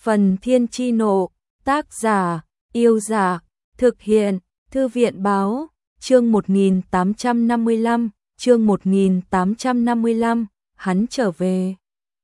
Phần Thiên Chi Nộ, tác giả, Yêu Giả, thực hiện, Thư viện Báo, chương 1855, hắn trở về.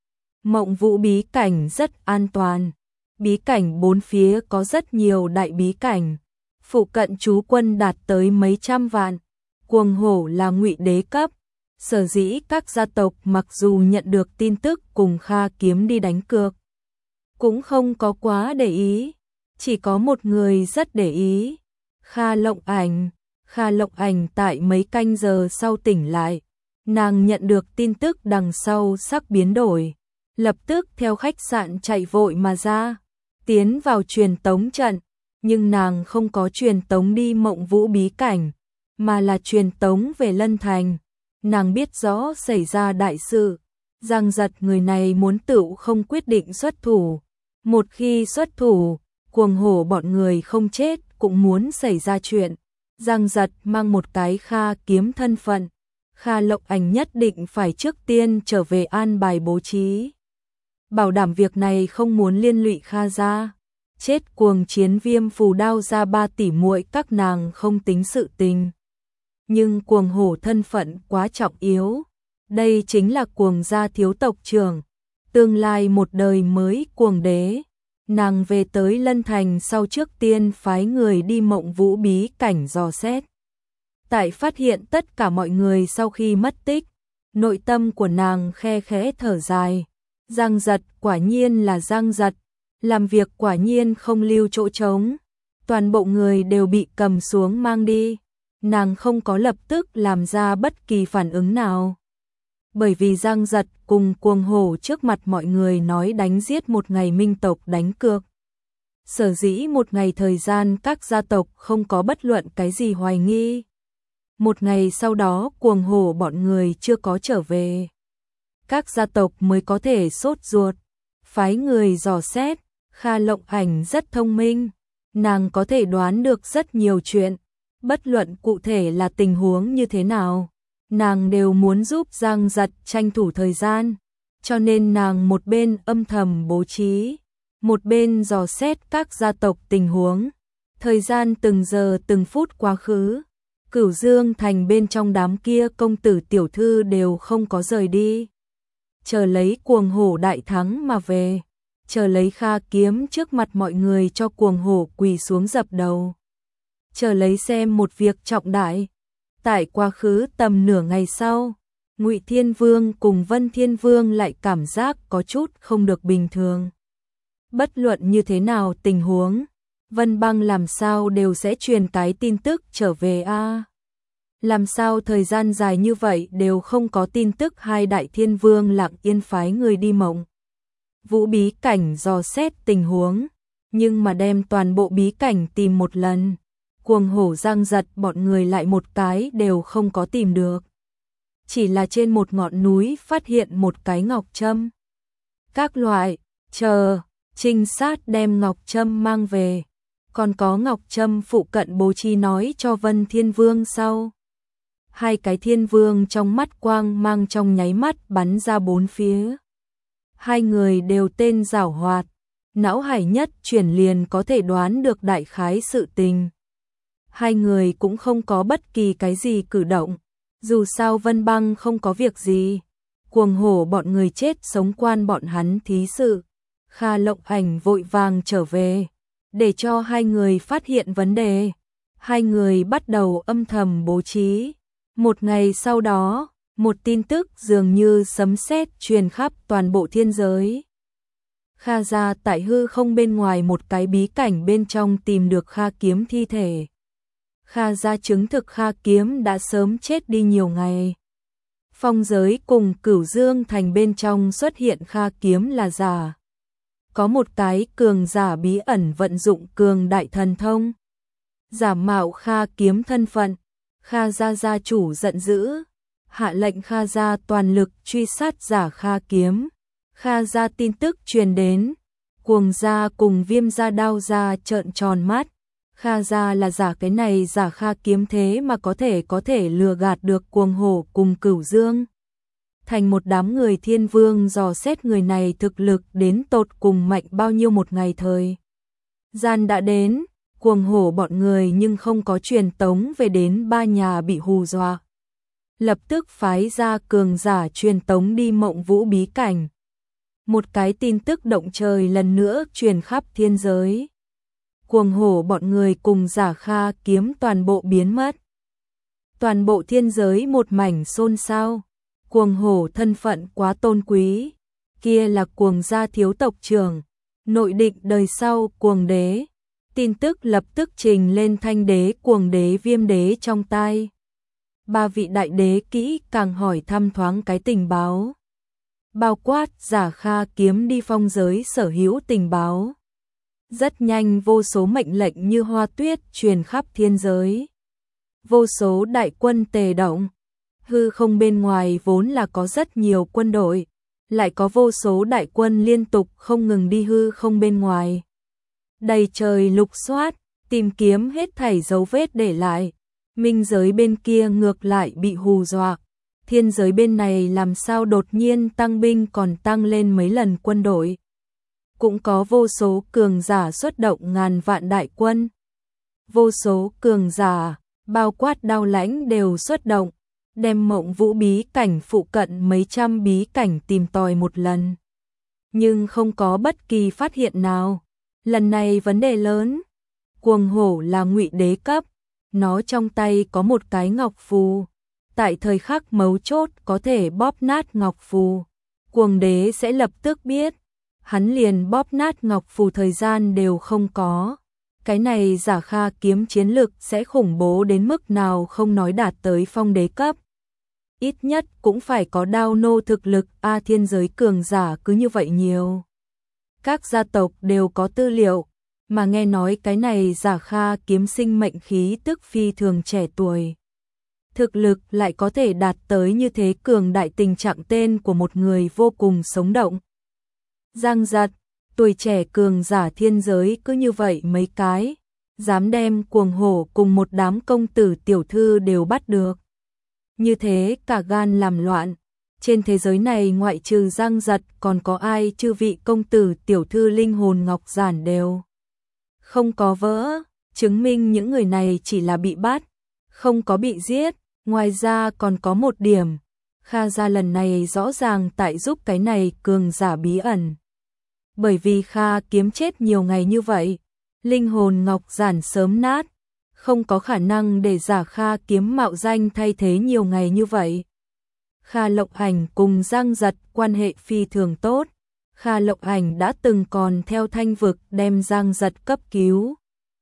Mộng Vũ bí cảnh rất an toàn, bí cảnh bốn phía có rất nhiều đại bí cảnh, phụ cận trú quân đạt tới mấy trăm vạn, Cuồng Hổ là ngụy đế cấp, sở dĩ các gia tộc mặc dù nhận được tin tức cùng Kha Kiếm đi đánh cược, cũng không có quá để ý, chỉ có một người rất để ý, Kha Lộng Ảnh. Kha Lộng Ảnh tại mấy canh giờ sau tỉnh lại, nàng nhận được tin tức đằng sau sắp biến đổi, lập tức theo khách sạn chạy vội mà ra, tiến vào truyền tống trận, nhưng nàng không có truyền tống đi Mộng Vũ bí cảnh, mà là truyền tống về Lân Thành. Nàng biết rõ xảy ra đại sự, Giang Giật người này muốn tựu không quyết định xuất thủ, một khi xuất thủ, Cuồng Hổ bọn người không chết cũng muốn xảy ra chuyện. Giang Giật mang một cái Kha Kiếm thân phận, Kha Lộng Ảnh nhất định phải trước tiên trở về an bài bố trí, bảo đảm việc này không muốn liên lụy Kha gia. Chết Cuồng Chiến Viêm Phù Đao ra 3 tỷ muội các nàng không tính sự tình, nhưng Cuồng Hổ thân phận quá trọng yếu, đây chính là Cuồng gia thiếu tộc trưởng, tương lai một đời mới Cuồng đế. Nàng về tới Lân Thành sau trước tiên phái người đi Mộng Vũ bí cảnh dò xét. Tại phát hiện tất cả mọi người sau khi mất tích, nội tâm của nàng khe khẽ thở dài. Giang Giật quả nhiên là Giang Giật, làm việc quả nhiên không lưu chỗ trống. Toàn bộ người đều bị cầm xuống mang đi. Nàng không có lập tức làm ra bất kỳ phản ứng nào. Bởi vì Giang Giật cùng Cuồng Hổ trước mặt mọi người nói đánh giết một ngày minh tộc đánh cược. Sở dĩ một ngày thời gian các gia tộc không có bất luận cái gì hoài nghi. Một ngày sau đó Cuồng Hổ bọn người chưa có trở về, các gia tộc mới có thể sốt ruột, phái người dò xét. Kha Lộng Ảnh rất thông minh, nàng có thể đoán được rất nhiều chuyện, bất luận cụ thể là tình huống như thế nào, nàng đều muốn giúp Giang Giật tranh thủ thời gian, cho nên nàng một bên âm thầm bố trí, một bên dò xét các gia tộc tình huống. Thời gian từng giờ từng phút quá khứ, Cửu Dương Thành bên trong đám kia công tử tiểu thư đều không có rời đi, chờ lấy Cuồng Hổ đại thắng mà về, chờ lấy Kha Kiếm trước mặt mọi người cho Cuồng Hổ quỳ xuống dập đầu, chờ lấy xem một việc trọng đại. Tại quá khứ tầm nửa ngày sau, Ngụy Thiên Vương cùng Vân Thiên Vương lại cảm giác có chút không được bình thường. Bất luận như thế nào tình huống, Vân Băng làm sao đều sẽ truyền cái tin tức trở về a. Làm sao thời gian dài như vậy đều không có tin tức. Hai đại thiên vương lặng yên phái người đi Mộng Vũ bí cảnh dò xét tình huống, nhưng mà đem toàn bộ bí cảnh tìm một lần, Cuồng Hổ Giang Giật bọn người lại một cái đều không có tìm được. Chỉ là trên một ngọn núi phát hiện một cái ngọc trâm. Các loại, chờ, trinh sát đem ngọc trâm mang về, còn có ngọc trâm phụ cận bố trí nói cho Vân Thiên Vương sau. Hai cái thiên vương trong mắt quang mang trong nháy mắt bắn ra bốn phía. Hai người đều tên giảo hoạt, não hải nhất chuyển liền có thể đoán được đại khái sự tình. Hai người cũng không có bất kỳ cái gì cử động, dù sao Vân Băng không có việc gì, Cuồng Hổ bọn người chết sống quan bọn hắn thí sự. Kha Lộng Ảnh vội vàng trở về, để cho hai người phát hiện vấn đề. Hai người bắt đầu âm thầm bố trí. Một ngày sau đó, một tin tức dường như sấm sét truyền khắp toàn bộ thiên giới. Kha gia tại hư không bên ngoài một cái bí cảnh bên trong tìm được Kha Kiếm thi thể. Kha gia chứng thực Kha Kiếm đã sớm chết đi nhiều ngày. Phong giới cùng Cửu Dương Thành bên trong xuất hiện Kha Kiếm là giả. Có một cái cường giả bí ẩn vận dụng cường đại thần thông, giả mạo Kha Kiếm thân phận. Kha gia gia chủ giận dữ, hạ lệnh Kha gia toàn lực truy sát giả Kha Kiếm. Kha gia tin tức truyền đến, Cuồng gia cùng Viêm gia Đao gia trợn tròn mắt. Kha gia là giả cái này giả Kha Kiếm thế mà có thể lừa gạt được Cuồng Hổ cùng Cửu Dương thành một đám người thiên vương dò xét người này thực lực đến tột cùng mạnh bao nhiêu. Một ngày thời gian đã đến, cuồng hổ bọn người nhưng không có truyền tống về đến ba nhà bị hù dọa. Lập tức phái ra cường giả truyền tống đi Mộng Vũ bí cảnh. Một cái tin tức động trời lần nữa truyền khắp thiên giới. Cuồng hổ bọn người cùng Giả Kha Kiếm toàn bộ biến mất. Toàn bộ thiên giới một mảnh xôn xao. Cuồng hổ thân phận quá tôn quý, kia là cuồng gia thiếu tộc trưởng, nội định đời sau cuồng đế. Tin tức lập tức trình lên Thanh đế, Cuồng đế, Viêm đế trong tai. Ba vị đại đế kỹ càng hỏi thăm thoáng cái tình báo, bao quát Giả Kha Kiếm đi phong giới sở hữu tình báo. Rất nhanh vô số mệnh lệnh như hoa tuyết truyền khắp thiên giới. Vô số đại quân tề động. Hư không bên ngoài vốn là có rất nhiều quân đội, lại có vô số đại quân liên tục không ngừng đi hư không bên ngoài. Đầy trời lục soát, tìm kiếm hết thảy dấu vết để lại. Minh giới bên kia ngược lại bị hù dọa. Thiên giới bên này làm sao đột nhiên tăng binh, còn tăng lên mấy lần quân đội. Cũng có vô số cường giả xuất động ngàn vạn đại quân. Vô số cường giả, bao quát Đao Lãnh đều xuất động, đem Mộng Vũ bí cảnh phụ cận mấy trăm bí cảnh tìm tòi một lần. Nhưng không có bất kỳ phát hiện nào. Lần này vấn đề lớn. Cuồng hổ là Ngụy đế cấp, nó trong tay có một cái ngọc phù. Tại thời khắc mấu chốt có thể bóp nát ngọc phù. Cuồng đế sẽ lập tức biết. Hắn liền bóp nát ngọc phù thời gian đều không có. Cái này Giả Kha Kiếm chiến lực sẽ khủng bố đến mức nào không nói đạt tới phong đế cấp. Ít nhất cũng phải có đao nô thực lực. Thiên giới cường giả cứ như vậy nhiều. Các gia tộc đều có tư liệu, mà nghe nói cái này Giả Kha Kiếm sinh mệnh khí tức phi thường trẻ tuổi. Thực lực lại có thể đạt tới như thế cường đại, tình trạng tên của một người vô cùng sống động. Giang Giật, tuổi trẻ cường giả thiên giới cứ như vậy mấy cái, dám đem cuồng hổ cùng một đám công tử tiểu thư đều bắt được. Như thế cả gan làm loạn, trên thế giới này ngoại trừ Giang Giật còn có ai? Chư vị công tử tiểu thư linh hồn ngọc giản đều không có vỡ, chứng minh những người này chỉ là bị bắt, không có bị giết. Ngoài ra còn có một điểm, Kha gia lần này rõ ràng tại giúp cái này cường giả bí ẩn. Bởi vì Kha Kiếm chết nhiều ngày như vậy, linh hồn ngọc giản sớm nát, không có khả năng để Giả Kha Kiếm mạo danh thay thế nhiều ngày như vậy. Kha Lộng Ảnh cùng Giang Giật quan hệ phi thường tốt. Kha Lộng Ảnh đã từng còn theo Thanh vực đem Giang Giật cấp cứu.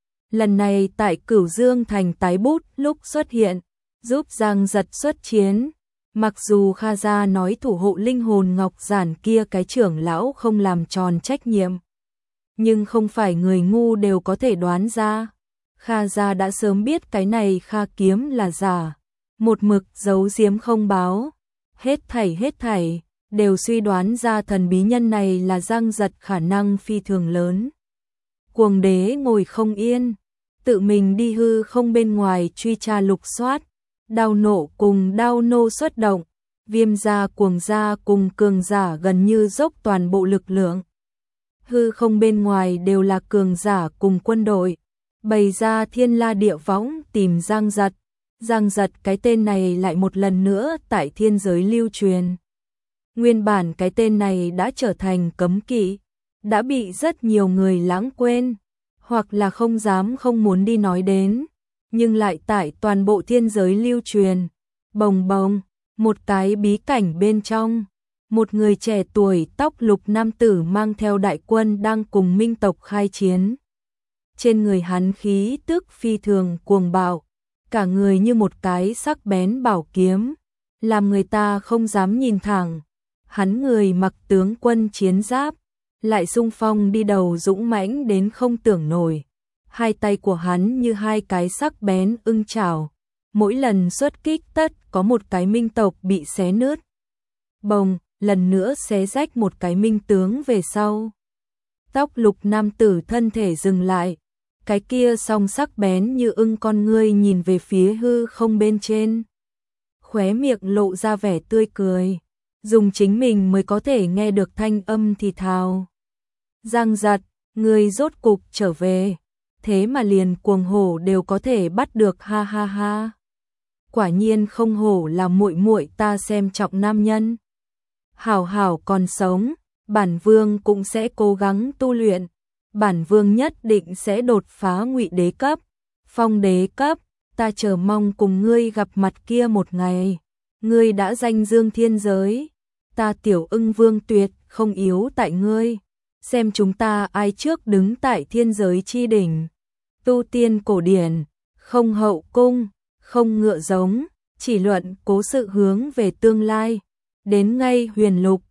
Lần này tại Cửu Dương thành tái bút lúc xuất hiện, giúp Giang Giật xuất chiến. Mặc dù Kha gia nói thủ hộ linh hồn ngọc giản kia cái trưởng lão không làm tròn trách nhiệm, nhưng không phải người ngu đều có thể đoán ra. Kha gia đã sớm biết cái này Kha Kiếm là giả, một mực giấu giếm không báo. Hết thảy đều suy đoán ra thần bí nhân này là Giang Giật, khả năng phi thường lớn. Cuồng đế ngồi không yên, tự mình đi hư không bên ngoài truy tra lục soát. Đao nộ cùng đao nô xuất động, Viêm gia, Cuồng gia cùng cường giả gần như dốc toàn bộ lực lượng. Hư không bên ngoài đều là cường giả cùng quân đội, bày ra thiên la địa võng tìm Giang Giật. Giang Giật cái tên này lại một lần nữa tại thiên giới lưu truyền. Nguyên bản cái tên này đã trở thành cấm kỵ, đã bị rất nhiều người lãng quên, hoặc là không dám không muốn đi nói đến, nhưng lại tại toàn bộ thiên giới lưu truyền. Bồng bồng, một cái bí cảnh bên trong, một người trẻ tuổi tóc lục nam tử mang theo đại quân đang cùng Minh tộc khai chiến. Trên người hắn khí tức phi thường cuồng bạo, cả người như một cái sắc bén bảo kiếm, làm người ta không dám nhìn thẳng. Hắn người mặc tướng quân chiến giáp, lại xung phong đi đầu dũng mãnh đến không tưởng nổi. Hai tay của hắn như hai cái sắc bén ưng chảo, mỗi lần xuất kích tất có một cái minh tộc bị xé nứt. Bồng, lần nữa xé rách một cái minh tướng về sau. Tóc lục nam tử thân thể dừng lại, cái kia song sắc bén như ưng con ngươi nhìn về phía hư không bên trên. Khóe miệng lộ ra vẻ tươi cười. dùng chính mình mới có thể nghe được thanh âm thì thào. Giang Giật, ngươi rốt cục trở về, thế mà liền cuồng hổ đều có thể bắt được, ha ha ha. Quả nhiên không hổ là muội muội ta xem trọng nam nhân. Hảo hảo còn sống, bản vương cũng sẽ cố gắng tu luyện, bản vương nhất định sẽ đột phá Ngụy đế cấp, Phong đế cấp, ta chờ mong cùng ngươi gặp mặt kia một ngày. Ngươi đã danh dương thiên giới, ta Tiểu Ưng Vương tuyệt không yếu tại ngươi. Xem chúng ta ai trước đứng tại thiên giới chi đỉnh. Tu tiên cổ điển, không hậu cung, không ngựa giống, chỉ luận cố sự hướng về tương lai. Đến ngay huyền lục,